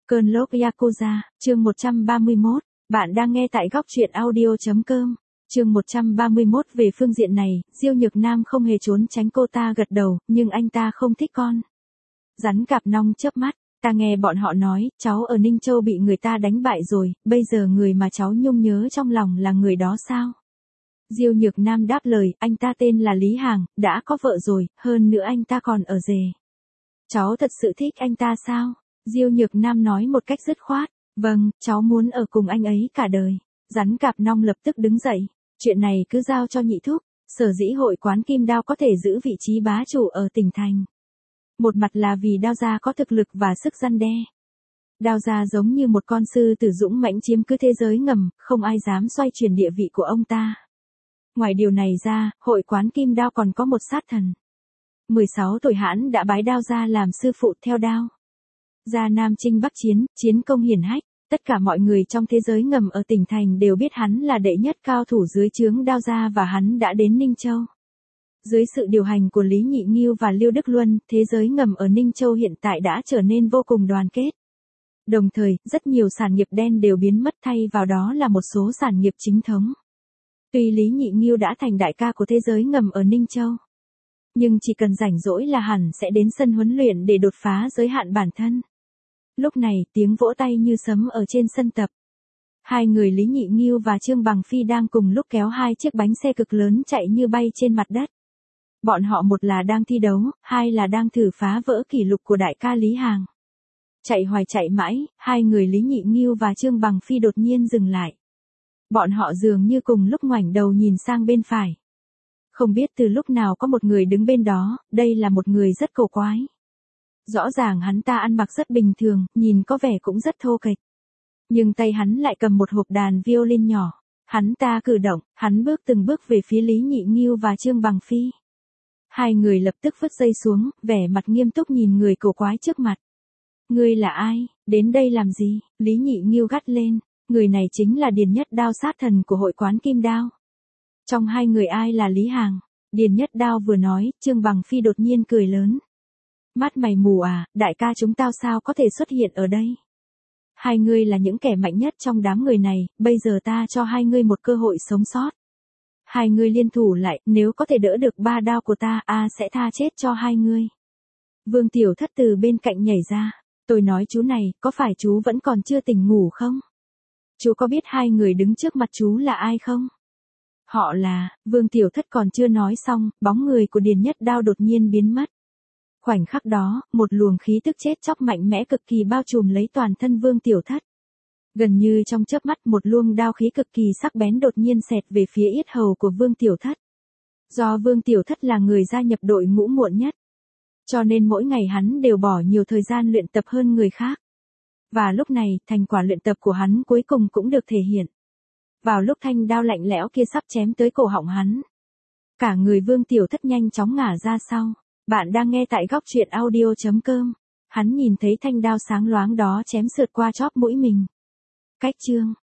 Cơn lốc Yakuza, chương 131, bạn đang nghe tại góc truyện audio.com. Chương 131. Về phương diện này, Diêu Nhược Nam không hề trốn tránh, cô ta gật đầu, nhưng anh ta không thích con rắn cạp nong. Chớp mắt, ta nghe bọn họ nói, cháu ở Ninh Châu bị người ta đánh bại rồi, bây giờ người mà cháu nhung nhớ trong lòng là người đó sao? Diêu Nhược Nam đáp lời, anh ta tên là Lý Hàng, đã có vợ rồi, hơn nữa anh ta còn ở rể. Cháu thật sự thích anh ta sao? Diêu Nhược Nam nói một cách dứt khoát. Vâng, cháu muốn ở cùng anh ấy cả đời. Rắn cạp nong lập tức đứng dậy. Chuyện này cứ giao cho nhị thúc. Sở dĩ hội quán Kim Đao có thể giữ vị trí bá chủ ở tỉnh thành. Một mặt là vì Đao gia có thực lực và sức răn đe. Đao gia giống như một con sư tử dũng mãnh chiếm cứ thế giới ngầm, không ai dám xoay chuyển địa vị của ông ta. Ngoài điều này ra, hội quán Kim Đao còn có một sát thần. 16 tuổi hãn đã bái Đao gia làm sư phụ theo Đao gia Nam Chinh Bắc Chiến, chiến công hiển hách, tất cả mọi người trong thế giới ngầm ở tỉnh thành đều biết hắn là đệ nhất cao thủ dưới trướng Đao gia và hắn đã đến Ninh Châu. Dưới sự điều hành của Lý Nhị Nghiêu và Liêu Đức Luân, thế giới ngầm ở Ninh Châu hiện tại đã trở nên vô cùng đoàn kết. Đồng thời, rất nhiều sản nghiệp đen đều biến mất, thay vào đó là một số sản nghiệp chính thống. Tuy Lý Nhị Nghiêu đã thành đại ca của thế giới ngầm ở Ninh Châu, nhưng chỉ cần rảnh rỗi là hẳn sẽ đến sân huấn luyện để đột phá giới hạn bản thân. Lúc này, tiếng vỗ tay như sấm ở trên sân tập. Hai người Lý Nhị Nghiêu và Trương Bằng Phi đang cùng lúc kéo hai chiếc bánh xe cực lớn chạy như bay trên mặt đất. Bọn họ một là đang thi đấu, hai là đang thử phá vỡ kỷ lục của đại ca Lý Hàng. Chạy hoài chạy mãi, hai người Lý Nhị Nghiêu và Trương Bằng Phi đột nhiên dừng lại. Bọn họ dường như cùng lúc ngoảnh đầu nhìn sang bên phải. Không biết từ lúc nào có một người đứng bên đó, đây là một người rất cổ quái. Rõ ràng hắn ta ăn mặc rất bình thường, nhìn có vẻ cũng rất thô kệch. Nhưng tay hắn lại cầm một hộp đàn violin nhỏ. Hắn ta cử động, hắn bước từng bước về phía Lý Nhị Nghiêu và Trương Bằng Phi. Hai người lập tức vứt dây xuống, vẻ mặt nghiêm túc nhìn người cổ quái trước mặt. Ngươi là ai, đến đây làm gì? Lý Nhị Nghiêu gắt lên, người này chính là Điền Nhất Đao, sát thần của hội quán Kim Đao. Trong hai người ai là Lý Hàng? Điền Nhất Đao vừa nói, Trương Bằng Phi đột nhiên cười lớn. Mắt mày mù à, đại ca chúng tao sao có thể xuất hiện ở đây? Hai ngươi là những kẻ mạnh nhất trong đám người này, bây giờ ta cho hai ngươi một cơ hội sống sót. Hai ngươi liên thủ lại, nếu có thể đỡ được ba đao của ta, sẽ tha chết cho hai ngươi. Vương Tiểu Thất từ bên cạnh nhảy ra. Tôi nói chú này, có phải chú vẫn còn chưa tỉnh ngủ không? Chú có biết hai người đứng trước mặt chú là ai không? Họ là, Vương Tiểu Thất còn chưa nói xong, bóng người của Điền Nhất Đao đột nhiên biến mất. Khoảnh khắc đó, một luồng khí tức chết chóc mạnh mẽ cực kỳ bao trùm lấy toàn thân Vương Tiểu Thất. Gần như trong chớp mắt, một luồng đao khí cực kỳ sắc bén đột nhiên xẹt về phía yết hầu của Vương Tiểu Thất. Do Vương Tiểu Thất là người gia nhập đội ngũ muộn nhất, cho nên mỗi ngày hắn đều bỏ nhiều thời gian luyện tập hơn người khác. Và lúc này, thành quả luyện tập của hắn cuối cùng cũng được thể hiện. Vào lúc thanh đao lạnh lẽo kia sắp chém tới cổ họng hắn, cả người Vương Tiểu Thất nhanh chóng ngả ra sau. Bạn đang nghe tại góc truyện audio.com. Hắn nhìn thấy thanh đao sáng loáng đó chém sượt qua chóp mũi mình. Cách chương